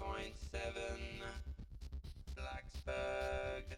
101.7 Blacksburg.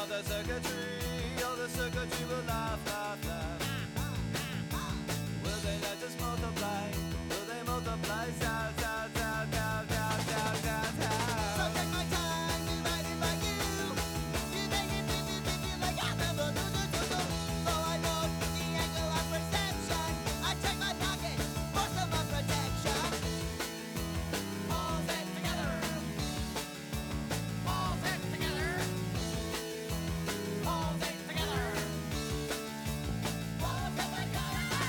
the circuitry, all the circuitry will laugh, laugh, laugh. Will they let us multiply? Will they multiply? Sound, sound, sound, sound, sound, sound, sound, sound. So take my time, divided by you. You make it feel like I never do. Though I know the angle of perception, I check my pocket for some more protection. All it together. All it together. All it together. All it together.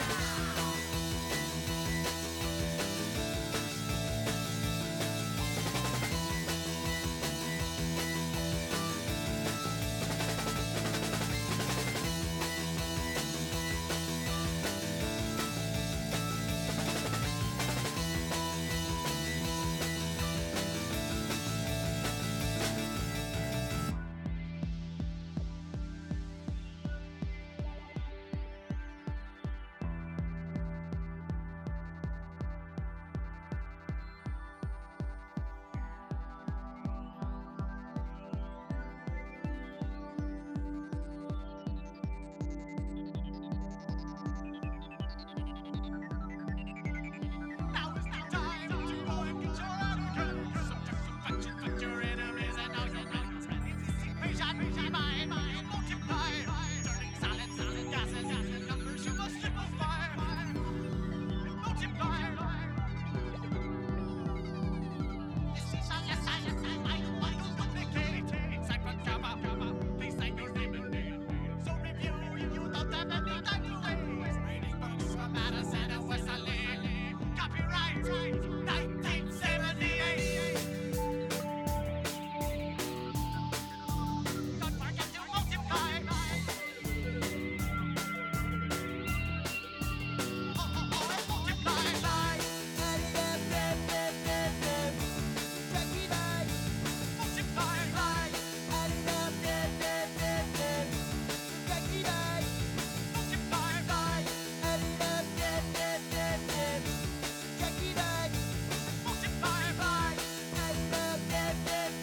Now is the time to go and get your outcomes. Subject your enemies and now your guns. Patient, mind, multiply. Turning solids into gases, and numbers you must simplify. Multiply. This is a lesson I want to duplicate. Cypher gamma, please sign your name and date. So review, you don't have any time to waste. Reading books from Madison and Wesley. Copyright 1978. Don't forget to multiply. Oh, multiply. Add it up, check it out. Multiply. Add it up, check it out. Multiply. Add it up, check it out. Multiply. Add it up, check it out.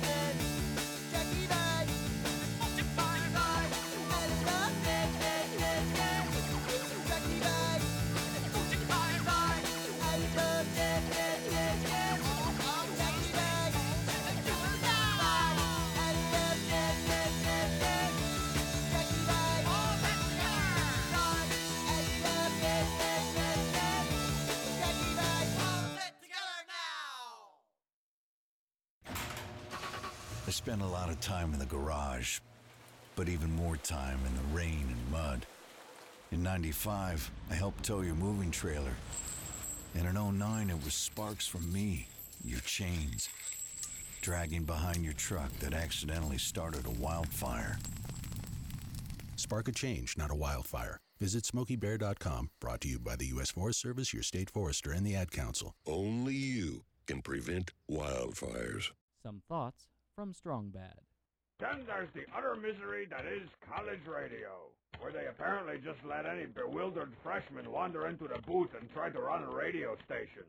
Multiply. Add it up, check it out. Multiply. Add it up, check it I spent a lot of time in the garage, but even more time in the rain and mud. In '95, I helped tow your moving trailer. And in '09, it was sparks from me, your chains, dragging behind your truck that accidentally started a wildfire. Spark a change, not a wildfire. Visit SmokeyBear.com, brought to you by the U.S. Forest Service, your state forester, and the Ad Council. Only you can prevent wildfires. Some thoughts from Strong Bad. Then there's the utter misery that is college radio, where they apparently just let any bewildered freshman wander into the booth and try to run a radio station.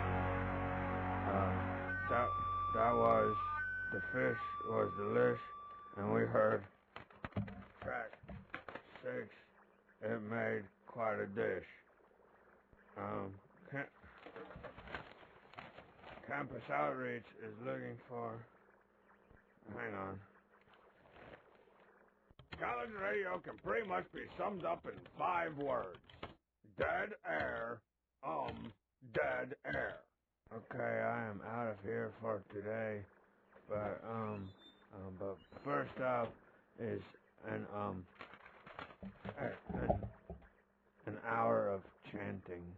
That was The Fish Was Delish, and we heard track 6, It Made Quite a Dish. Campus Outreach is looking for... Hang on. College radio can pretty much be summed up in 5 words. Dead air, dead air. Okay, I am out of here for today, but first up is an hour of chanting.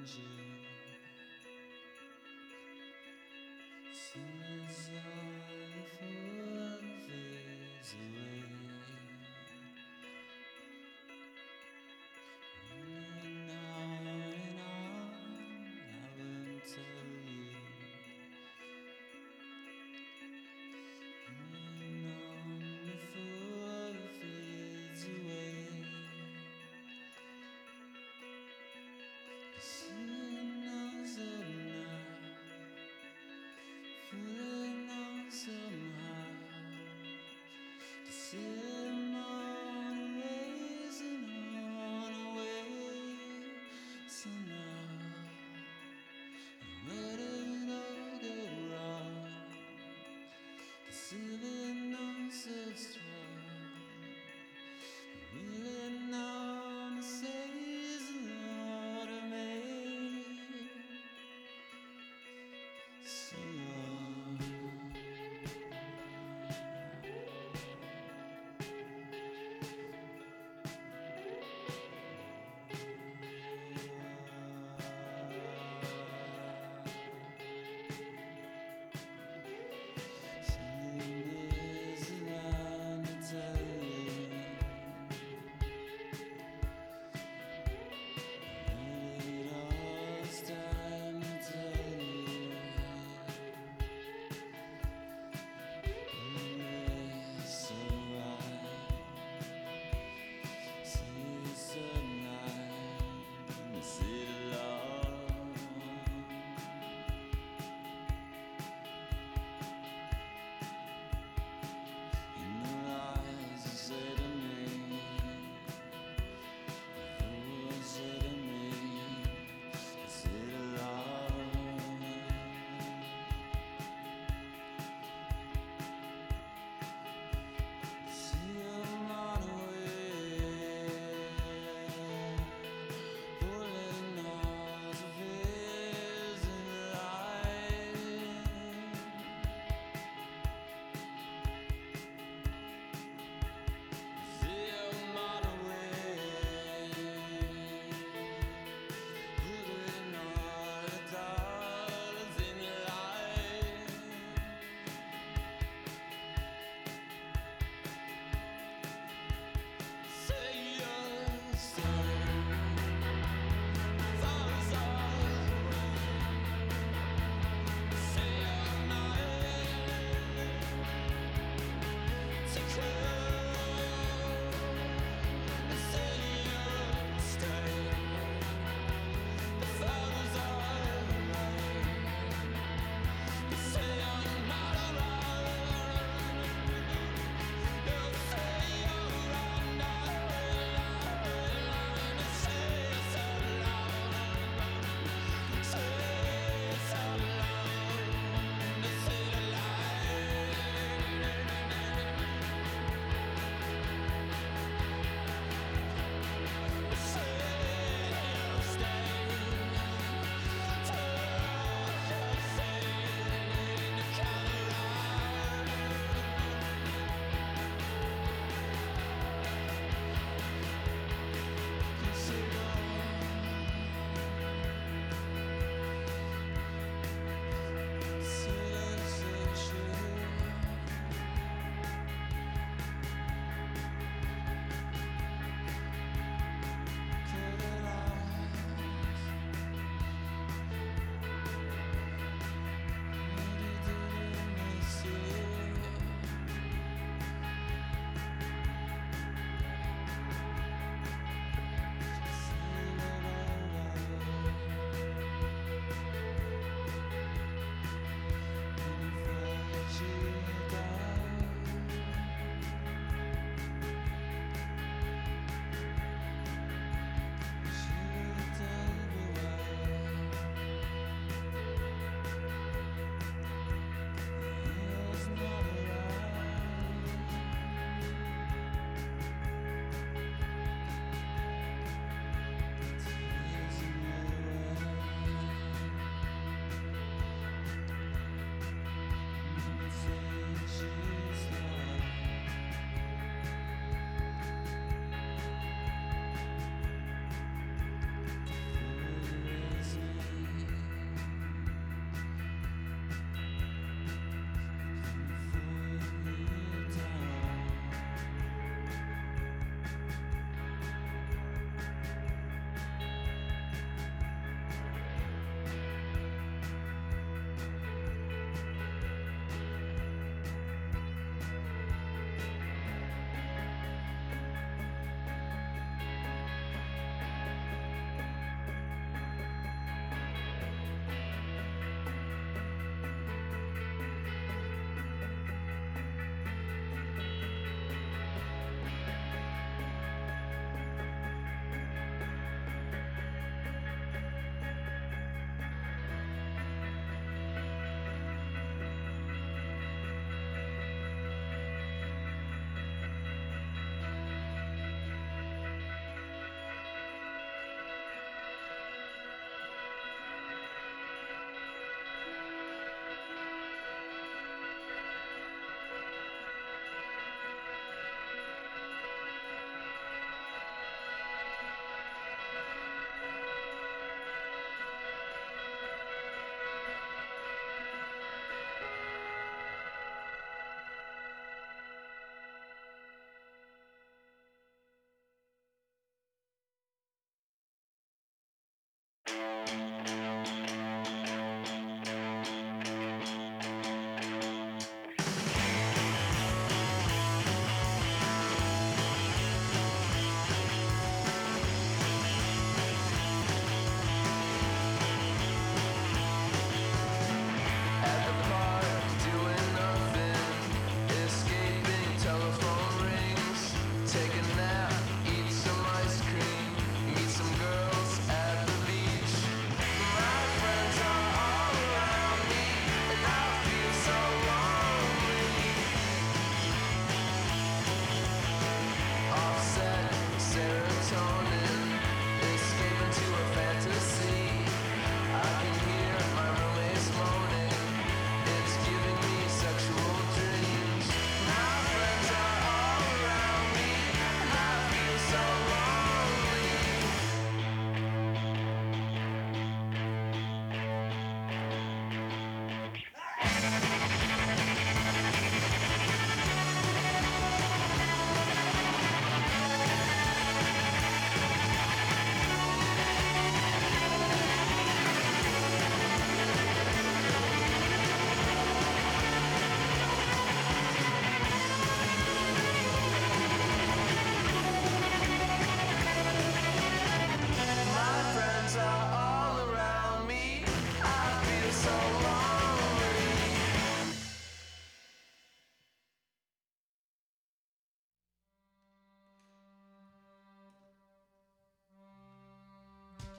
Soon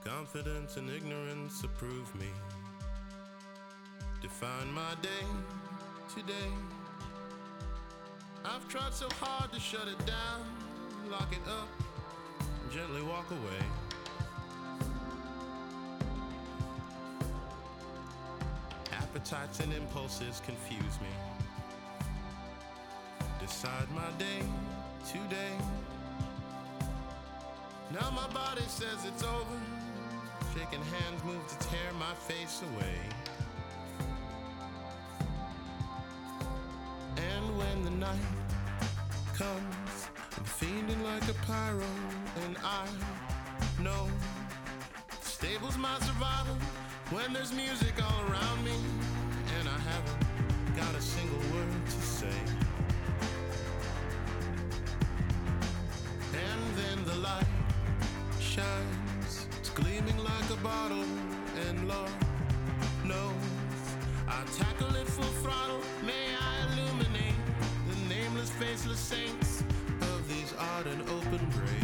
Confidence and ignorance approve me. Define my day today. I've tried so hard to shut it down, lock it up, and gently walk away. Appetites and impulses confuse me. Decide my day today. Now my body says it's over. Shaking hands move to tear my face away. And when the night comes, I'm feeling like a pyro, and I know the stable's my survival when there's music all around me, and I haven't got a single word to say. And then the light shines, it's gleaming like a bottle, and Lord knows I tackle it full throttle. May I illuminate the nameless, faceless saints of these odd and open graves.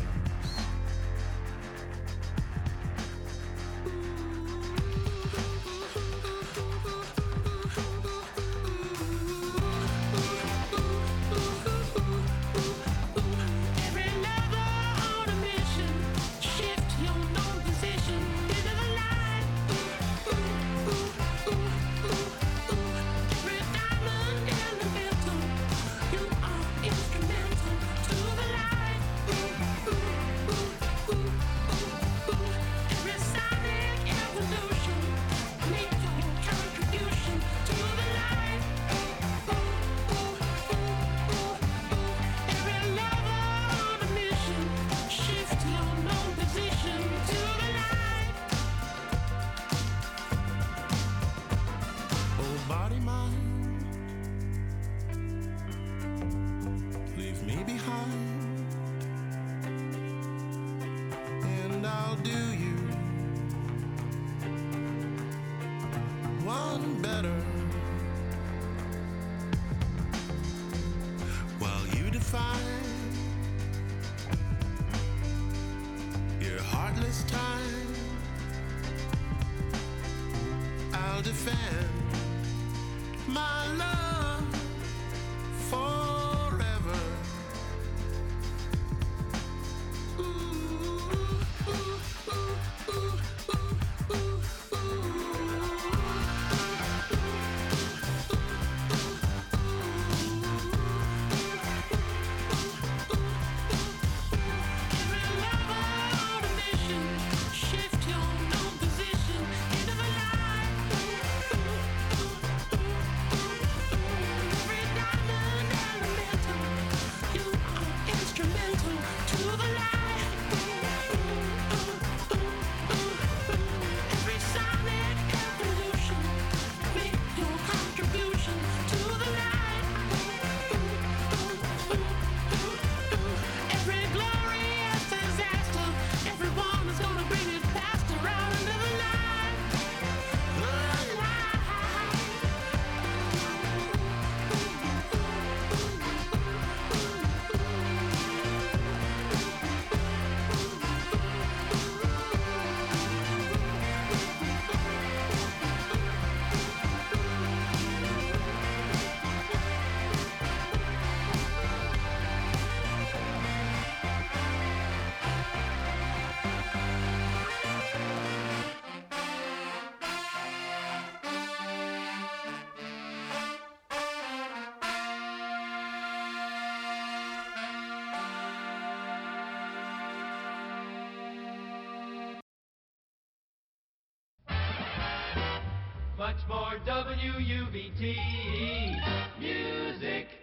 Much more WUBT music.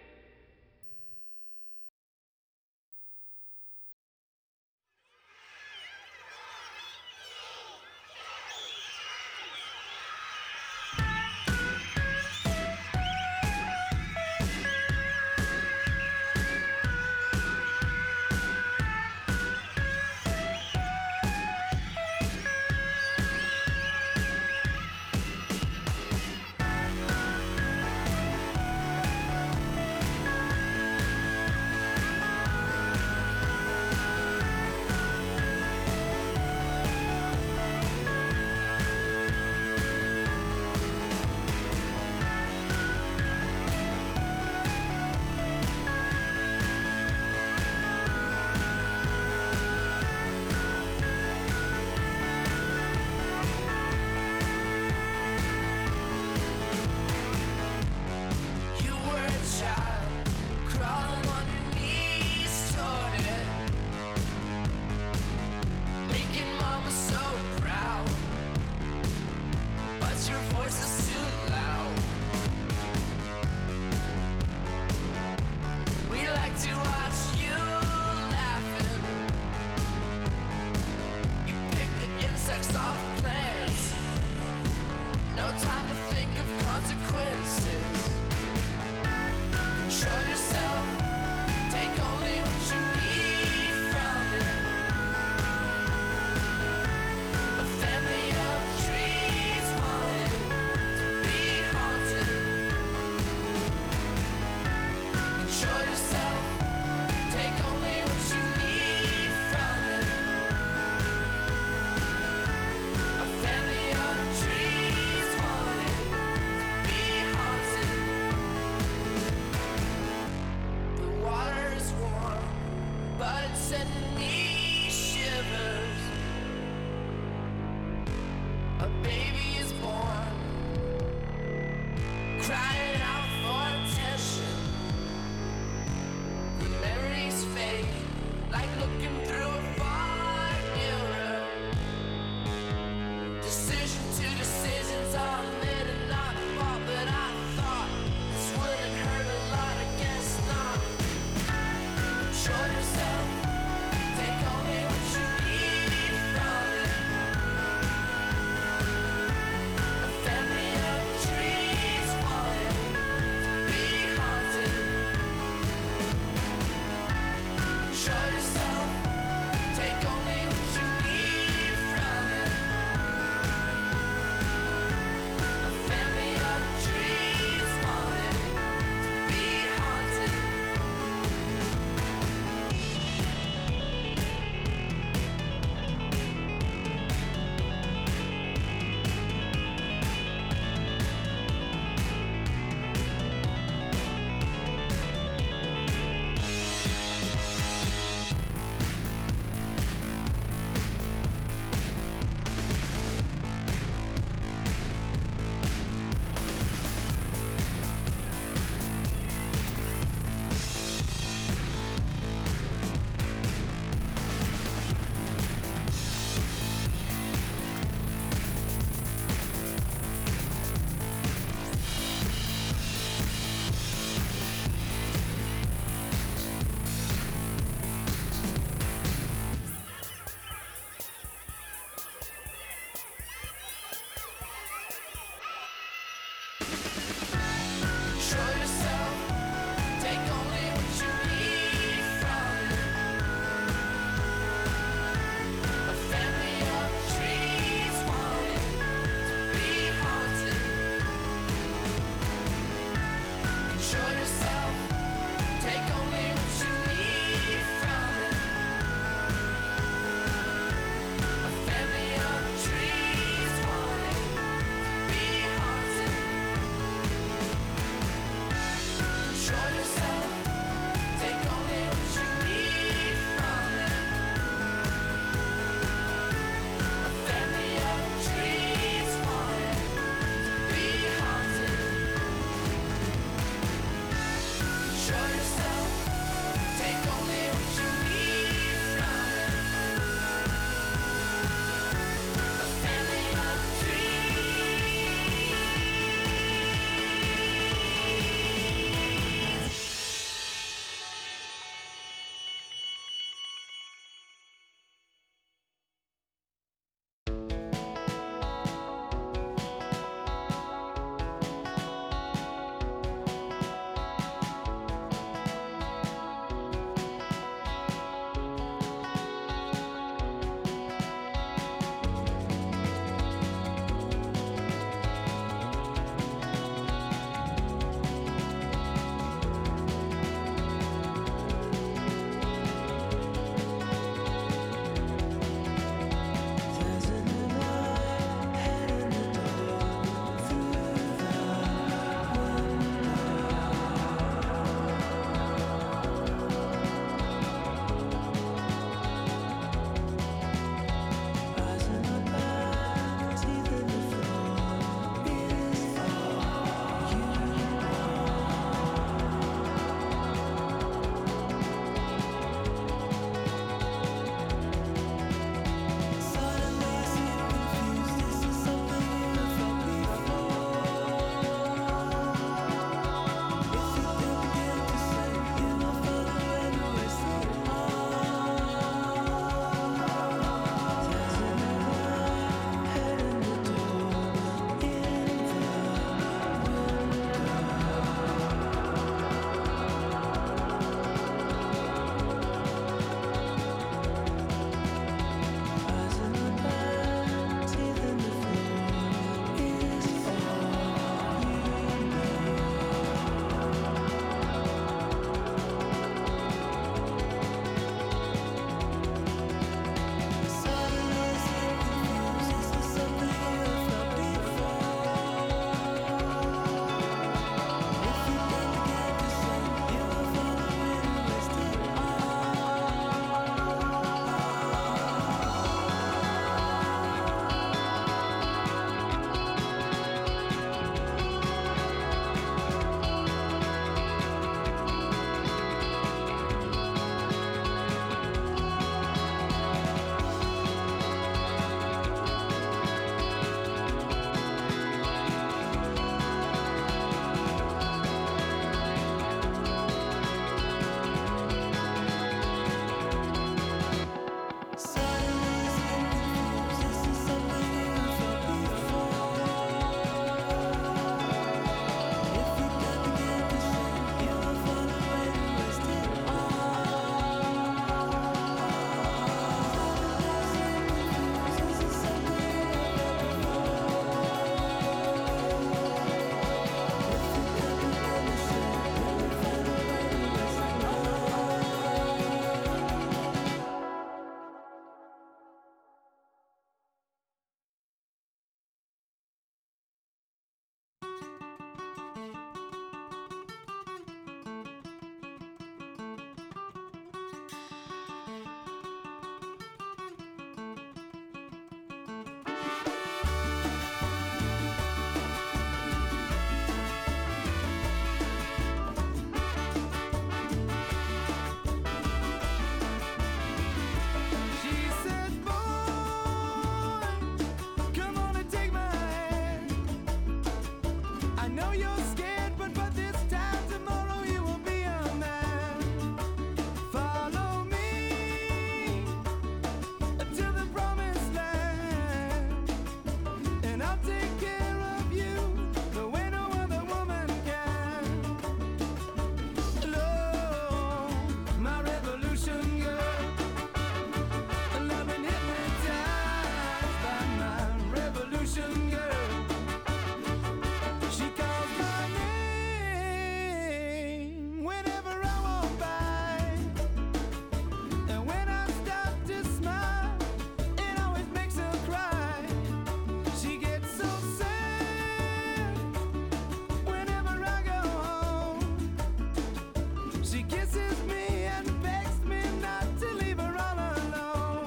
She kisses me and begs me not to leave her all alone.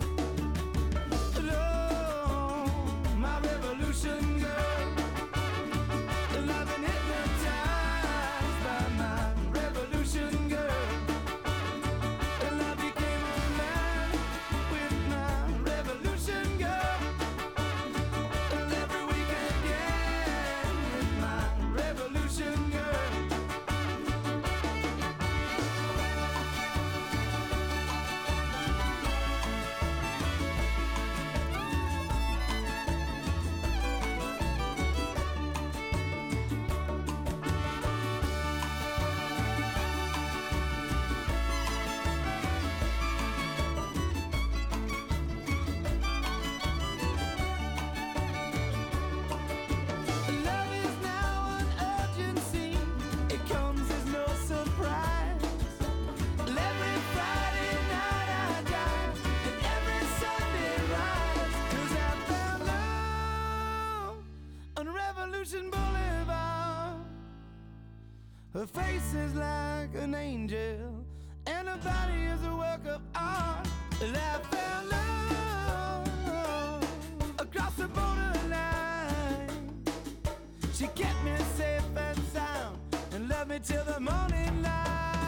Oh, my revolution girl. I've been hypnotized by my revolution girl. And I became a man with my revolution girl. And every weekend again with my revolution girl. Love is now an urgency. It comes as no surprise. Every Friday night I die, and every Sunday rise. 'Cause I found love on Revolution Boulevard. Her face is like an angel, and her body is a work of art. And I found love across the borderline. She kept me safe and sound and loved me till the morning light.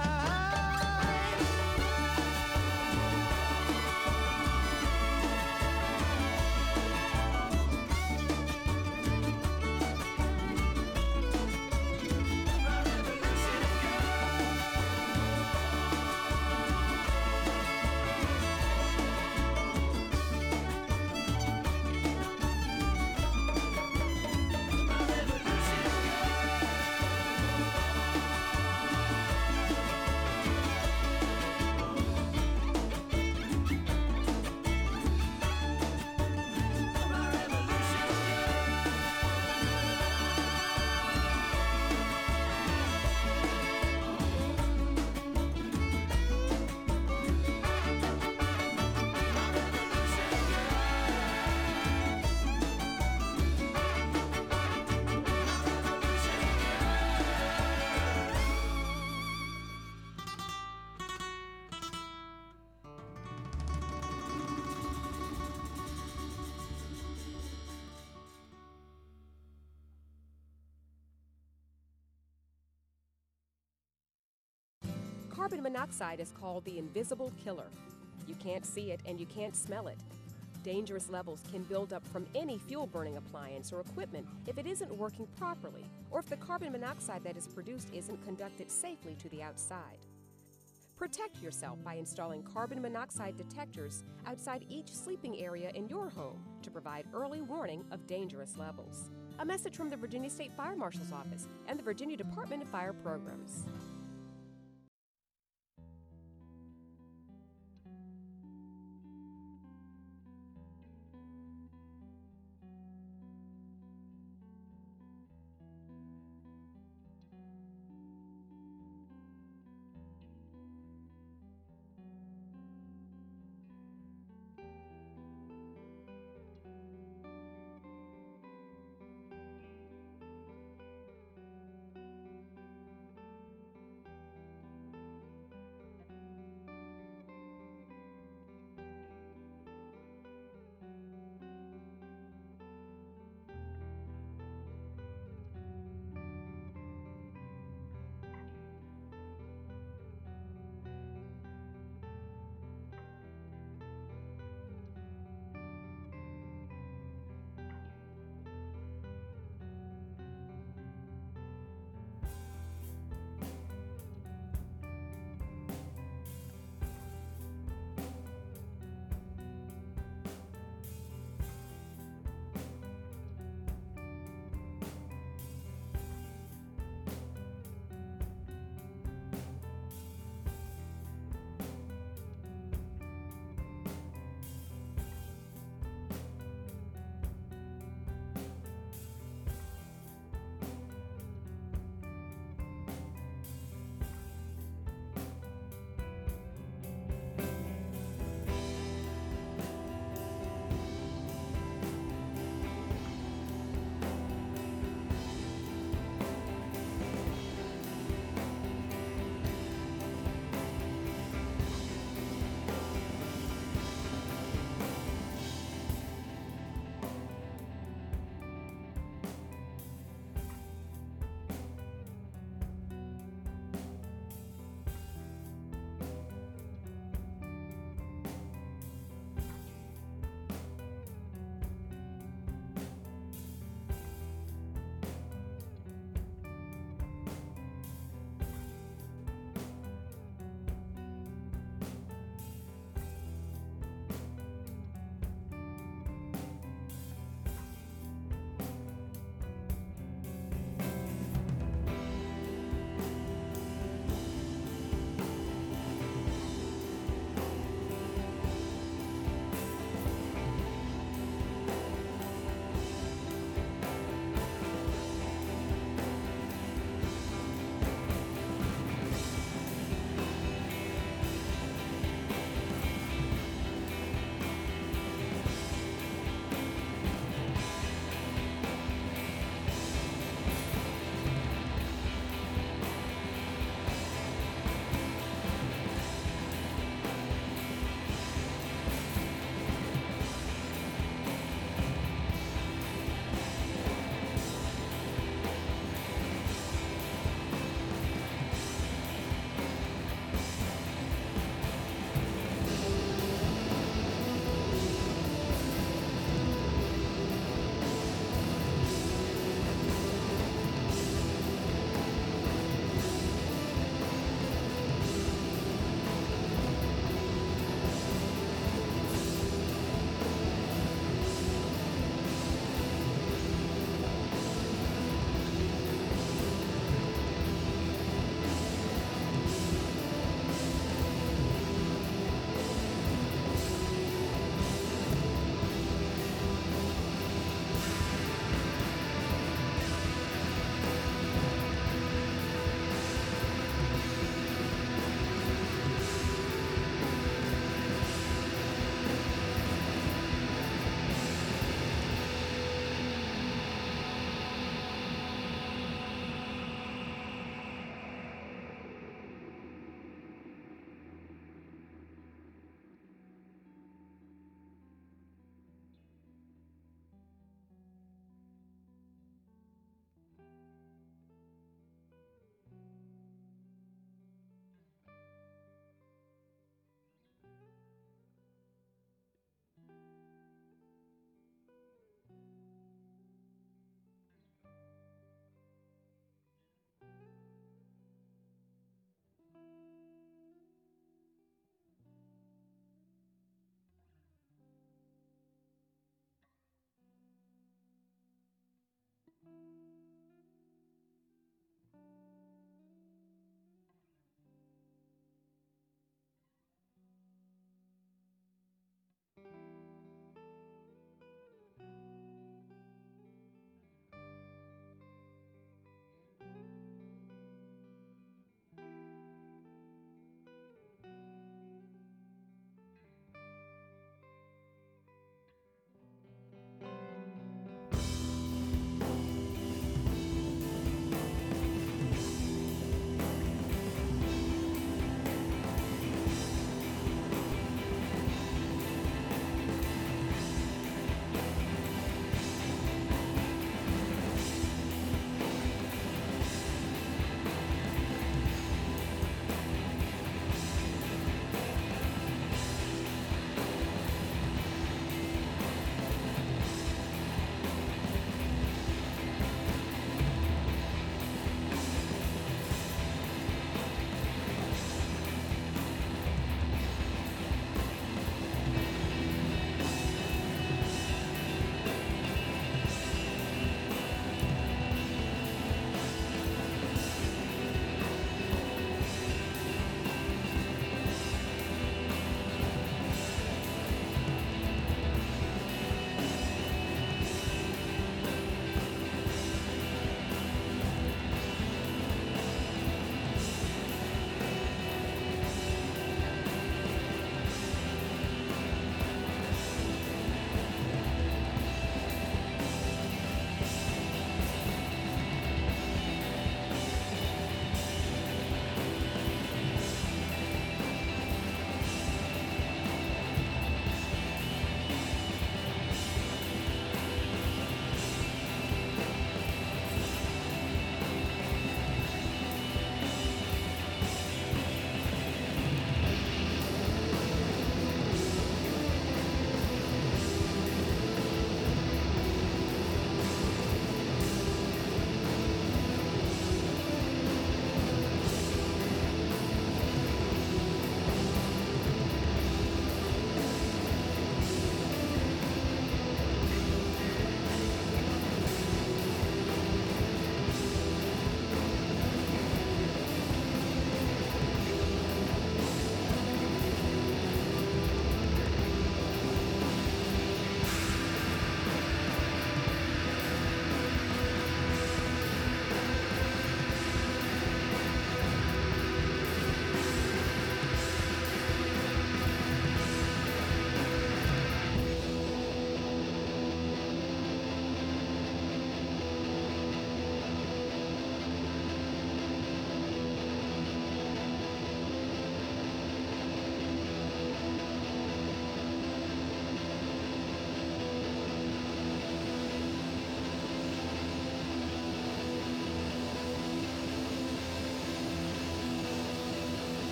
Carbon monoxide is called the invisible killer. You can't see it and you can't smell it. Dangerous levels can build up from any fuel-burning appliance or equipment if it isn't working properly, or if the carbon monoxide that is produced isn't conducted safely to the outside. Protect yourself by installing carbon monoxide detectors outside each sleeping area in your home to provide early warning of dangerous levels. A message from the Virginia State Fire Marshal's Office and the Virginia Department of Fire Programs.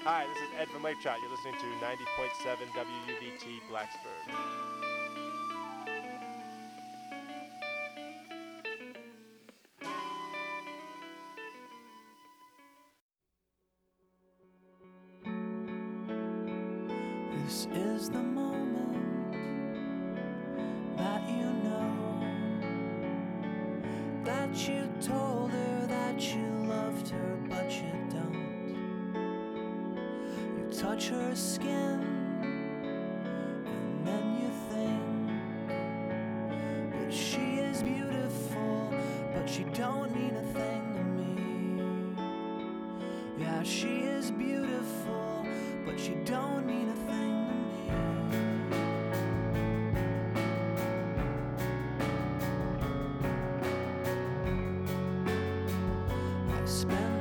Hi, this is Ed from Lake Trout. You're listening to 90.7 WUVT Blacksburg. This is the moment that you know that you told her that you loved her, but you don't. You touch her skin, and then you think that she is beautiful, but she don't mean a thing to me. Yeah, she is beautiful, but she don't mean a thing to me. I spent